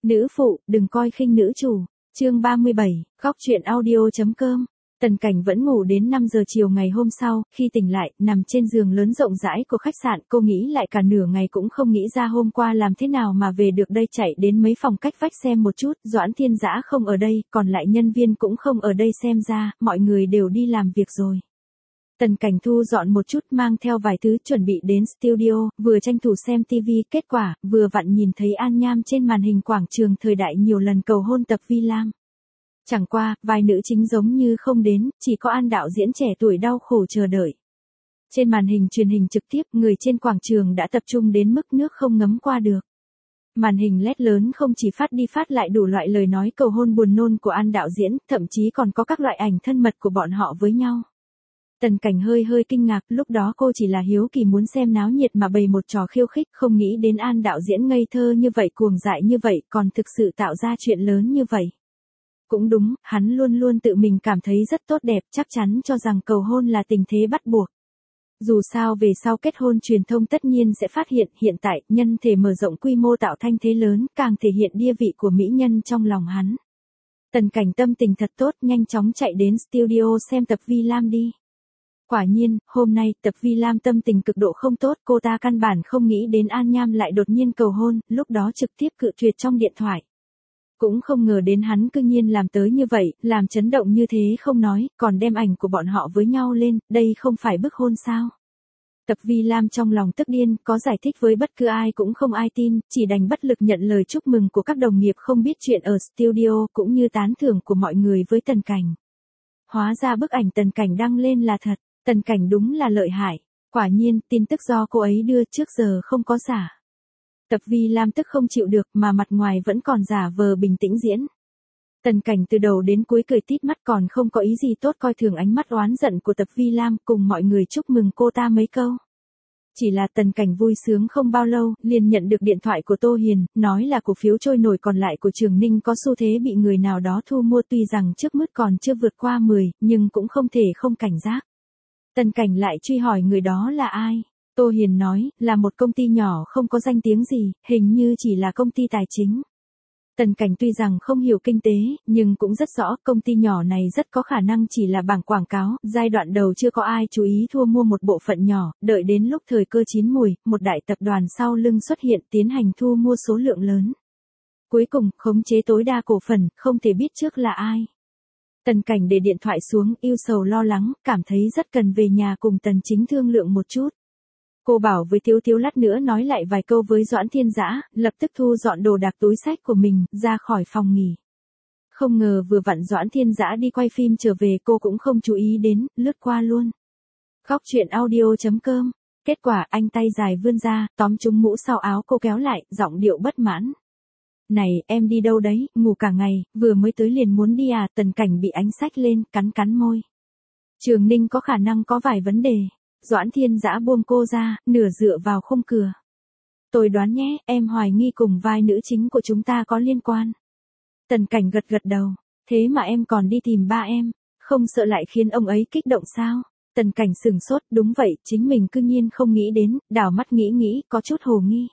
Nữ phụ, đừng coi khinh nữ chủ. Chương 37, góc truyện audio.com. Tần Cảnh vẫn ngủ đến 5 giờ chiều ngày hôm sau, khi tỉnh lại, nằm trên giường lớn rộng rãi của khách sạn, cô nghĩ lại cả nửa ngày cũng không nghĩ ra hôm qua làm thế nào mà về được đây, chạy đến mấy phòng cách vách xem một chút, Doãn Thiên Dã không ở đây, còn lại nhân viên cũng không ở đây, xem ra, mọi người đều đi làm việc rồi. Tần Cảnh thu dọn một chút, mang theo vài thứ chuẩn bị đến studio, vừa tranh thủ xem TV, kết quả, vừa vặn nhìn thấy An Nham trên màn hình quảng trường thời đại nhiều lần cầu hôn Tập Vi Lam. Chẳng qua, vai nữ chính giống như không đến, chỉ có An đạo diễn trẻ tuổi đau khổ chờ đợi. Trên màn hình truyền hình trực tiếp, người trên quảng trường đã tập trung đến mức nước không ngấm qua được. Màn hình LED lớn không chỉ phát đi phát lại đủ loại lời nói cầu hôn buồn nôn của An đạo diễn, thậm chí còn có các loại ảnh thân mật của bọn họ với nhau. Tần Cảnh hơi kinh ngạc, lúc đó cô chỉ là hiếu kỳ muốn xem náo nhiệt mà bày một trò khiêu khích, không nghĩ đến An đạo diễn ngây thơ như vậy, cuồng dại như vậy, còn thực sự tạo ra chuyện lớn như vậy. Cũng đúng, hắn luôn luôn tự mình cảm thấy rất tốt đẹp, chắc chắn cho rằng cầu hôn là tình thế bắt buộc. Dù sao về sau kết hôn truyền thông tất nhiên sẽ phát hiện tại, nhân thể mở rộng quy mô tạo thanh thế lớn, càng thể hiện địa vị của mỹ nhân trong lòng hắn. Tần Cảnh tâm tình thật tốt, nhanh chóng chạy đến studio xem Tập Vi Lam đi. Quả nhiên, hôm nay, Tập Vi Lam tâm tình cực độ không tốt, cô ta căn bản không nghĩ đến An Nham lại đột nhiên cầu hôn, lúc đó trực tiếp cự tuyệt trong điện thoại. Cũng không ngờ đến hắn cư nhiên làm tới như vậy, làm chấn động như thế không nói, còn đem ảnh của bọn họ với nhau lên, đây không phải bức hôn sao. Tập Vi Lam trong lòng tức điên, có giải thích với bất cứ ai cũng không ai tin, chỉ đành bất lực nhận lời chúc mừng của các đồng nghiệp không biết chuyện ở studio, cũng như tán thưởng của mọi người với Tần Cảnh. Hóa ra bức ảnh Tần Cảnh đăng lên là thật, Tần Cảnh đúng là lợi hại, quả nhiên, tin tức do cô ấy đưa, trước giờ không có giả. Tập Vi Lam tức không chịu được mà mặt ngoài vẫn còn giả vờ bình tĩnh diễn. Tần Cảnh từ đầu đến cuối cười tít mắt, còn không có ý gì tốt coi thường ánh mắt oán giận của Tập Vi Lam, cùng mọi người chúc mừng cô ta mấy câu. Chỉ là Tần Cảnh vui sướng không bao lâu, liền nhận được điện thoại của Tô Hiền, nói là cổ phiếu trôi nổi còn lại của Trường Ninh có xu thế bị người nào đó thu mua, tuy rằng trước mức còn chưa vượt qua 10, nhưng cũng không thể không cảnh giác. Tần Cảnh lại truy hỏi người đó là ai. Tô Hiền nói, là một công ty nhỏ không có danh tiếng gì, hình như chỉ là công ty tài chính. Tần Cảnh tuy rằng không hiểu kinh tế, nhưng cũng rất rõ công ty nhỏ này rất có khả năng chỉ là bảng quảng cáo, giai đoạn đầu chưa có ai chú ý thu mua một bộ phận nhỏ, đợi đến lúc thời cơ chín mùi, một đại tập đoàn sau lưng xuất hiện tiến hành thu mua số lượng lớn. Cuối cùng, khống chế tối đa cổ phần, không thể biết trước là ai. Tần Cảnh để điện thoại xuống, ưu sầu lo lắng, cảm thấy rất cần về nhà cùng Tần Chính thương lượng một chút. Cô bảo với Tiếu lát nữa nói lại vài câu với Doãn Thiên Dã, lập tức thu dọn đồ đạc túi xách của mình, ra khỏi phòng nghỉ. Không ngờ vừa vặn Doãn Thiên Dã đi quay phim trở về, cô cũng không chú ý đến, lướt qua luôn. Góc truyện audio.com. Kết quả anh tay dài vươn ra, tóm trúng mũ sau áo cô kéo lại, giọng điệu bất mãn. Này, em đi đâu đấy, ngủ cả ngày, vừa mới tới liền muốn đi à? Tần Cảnh bị ánh xách lên, cắn môi. Trường Ninh có khả năng có vài vấn đề. Doãn Thiên Dã buông cô ra, nửa dựa vào khung cửa. Tôi đoán nhé, em hoài nghi cùng vai nữ chính của chúng ta có liên quan. Tần Cảnh gật đầu. Thế mà em còn đi tìm ba em, không sợ lại khiến ông ấy kích động sao? Tần Cảnh sửng sốt, đúng vậy, chính mình cư nhiên không nghĩ đến, đảo mắt nghĩ, có chút hồ nghi.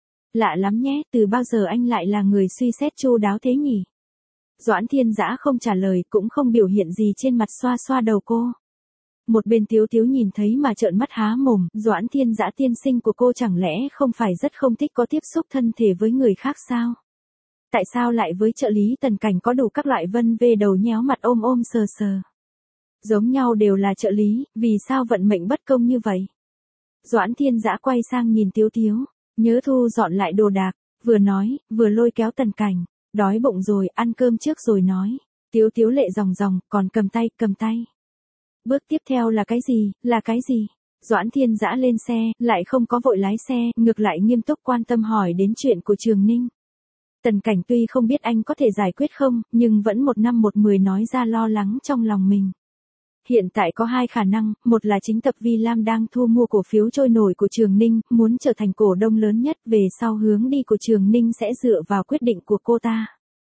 Lạ lắm nhé, từ bao giờ anh lại là người suy xét chu đáo thế nhỉ? Doãn Thiên Dã không trả lời, cũng không biểu hiện gì trên mặt, xoa đầu cô. Một bên Tiếu nhìn thấy mà trợn mắt há mồm, Doãn Thiên Dã tiên sinh của cô chẳng lẽ không phải rất không thích có tiếp xúc thân thể với người khác sao? Tại sao lại với trợ lý Tần Cảnh có đủ các loại vân vê đầu nhéo mặt ôm sờ? Giống nhau đều là trợ lý, vì sao vận mệnh bất công như vậy? Doãn Thiên Dã quay sang nhìn Tiếu, nhớ thu dọn lại đồ đạc, vừa nói, vừa lôi kéo Tần Cảnh, đói bụng rồi, ăn cơm trước rồi nói. Tiếu lệ ròng, còn cầm tay. Bước tiếp theo là cái gì? Doãn Thiên Dã lên xe, lại không có vội lái xe, ngược lại nghiêm túc quan tâm hỏi đến chuyện của Trường Ninh. Tần Cảnh tuy không biết anh có thể giải quyết không, nhưng vẫn 1 năm 1 mười nói ra lo lắng trong lòng mình. Hiện tại có 2 khả năng, một là chính Tập Vi Lam đang thu mua cổ phiếu trôi nổi của Trường Ninh, muốn trở thành cổ đông lớn nhất, về sau hướng đi của Trường Ninh sẽ dựa vào quyết định của cô ta.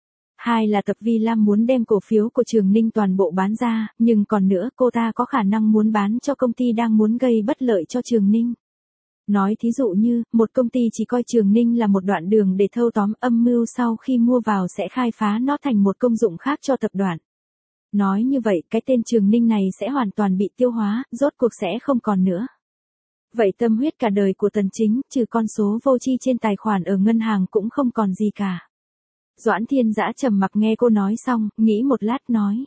2 là Tập Vi Lam muốn đem cổ phiếu của Trường Ninh toàn bộ bán ra, nhưng còn nữa, cô ta có khả năng muốn bán cho công ty đang muốn gây bất lợi cho Trường Ninh. Nói thí dụ như, một công ty chỉ coi Trường Ninh là một đoạn đường để thâu tóm âm mưu sau khi mua vào sẽ khai phá nó thành một công dụng khác cho tập đoàn. Nói như vậy, cái tên Trường Ninh này sẽ hoàn toàn bị tiêu hóa, rốt cuộc sẽ không còn nữa. Vậy tâm huyết cả đời của Tần Chính, trừ con số vô tri trên tài khoản ở ngân hàng cũng không còn gì cả. Doãn Thiên Dã trầm mặc nghe cô nói xong, nghĩ một lát nói.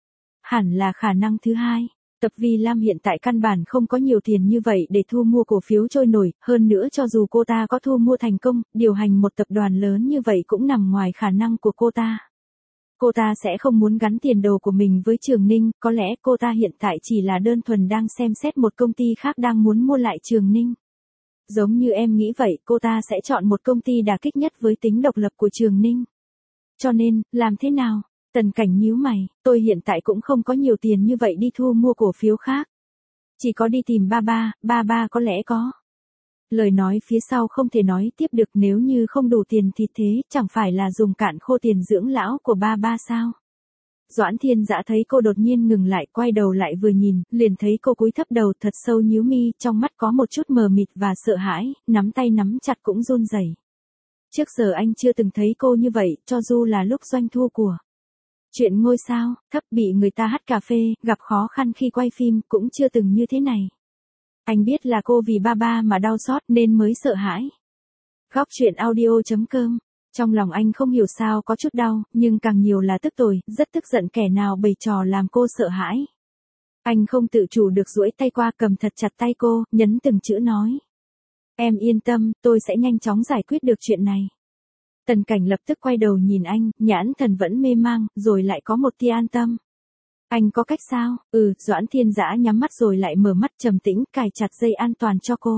Hẳn là khả năng thứ hai. Tập Vi Lam hiện tại căn bản không có nhiều tiền như vậy để thu mua cổ phiếu trôi nổi, hơn nữa cho dù cô ta có thu mua thành công, điều hành một tập đoàn lớn như vậy cũng nằm ngoài khả năng của cô ta. Cô ta sẽ không muốn gắn tiền đồ của mình với Trường Ninh, có lẽ cô ta hiện tại chỉ là đơn thuần đang xem xét một công ty khác đang muốn mua lại Trường Ninh. Giống như em nghĩ vậy, cô ta sẽ chọn một công ty đả kích nhất với tính độc lập của Trường Ninh. Cho nên, làm thế nào? Tần Cảnh nhíu mày, tôi hiện tại cũng không có nhiều tiền như vậy đi thu mua cổ phiếu khác. Chỉ có đi tìm ba ba có lẽ có. Lời nói phía sau không thể nói tiếp được, nếu như không đủ tiền thì thế chẳng phải là dùng cạn khô tiền dưỡng lão của ba sao. Doãn Thiên Dã thấy cô đột nhiên ngừng lại, quay đầu lại vừa nhìn, liền thấy cô cúi thấp đầu thật sâu, nhíu mi, trong mắt có một chút mờ mịt và sợ hãi, nắm tay nắm chặt cũng run rẩy. Trước giờ anh chưa từng thấy cô như vậy, cho dù là lúc doanh thu của chuyện ngôi sao thấp bị người ta hắt cà phê, gặp khó khăn khi quay phim, cũng chưa từng như thế này. Anh biết là cô vì ba mà đau xót nên mới sợ hãi. Góc truyện audio.com. Trong lòng anh không hiểu sao có chút đau, nhưng càng nhiều là tức tồi, rất tức giận kẻ nào bày trò làm cô sợ hãi. Anh không tự chủ được duỗi tay qua, cầm thật chặt tay cô, nhấn từng chữ nói. Em yên tâm, tôi sẽ nhanh chóng giải quyết được chuyện này. Tần Cảnh lập tức quay đầu nhìn anh, nhãn thần vẫn mê mang, rồi lại có một tia an tâm. Anh có cách sao? Doãn Thiên Dã nhắm mắt rồi lại mở mắt, trầm tĩnh, cài chặt dây an toàn cho cô.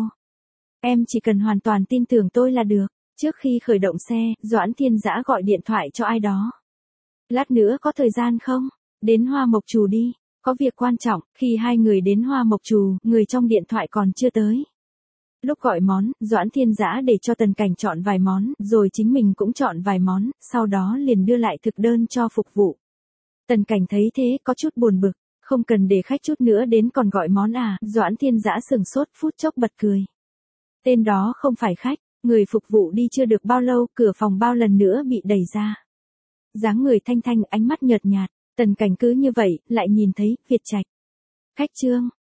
Em chỉ cần hoàn toàn tin tưởng tôi là được. Trước khi khởi động xe, Doãn Thiên Dã gọi điện thoại cho ai đó. Lát nữa có thời gian không? Đến Hoa Mộc Trù đi. Có việc quan trọng. Khi hai người đến Hoa Mộc Trù, người trong điện thoại còn chưa tới. Lúc gọi món, Doãn Thiên Dã để cho Tần Cảnh chọn vài món, rồi chính mình cũng chọn vài món, sau đó liền đưa lại thực đơn cho phục vụ. Tần Cảnh thấy thế có chút buồn bực, không cần để khách chút nữa đến còn gọi món à? Doãn Thiên Dã sừng sốt, phút chốc bật cười. Tên đó không phải khách. Người phục vụ đi chưa được bao lâu, cửa phòng bao lần nữa bị đẩy ra. Dáng người thanh thanh, ánh mắt nhợt nhạt, Tần Cảnh cứ như vậy, lại nhìn thấy Việt Trạch. Khách Trương,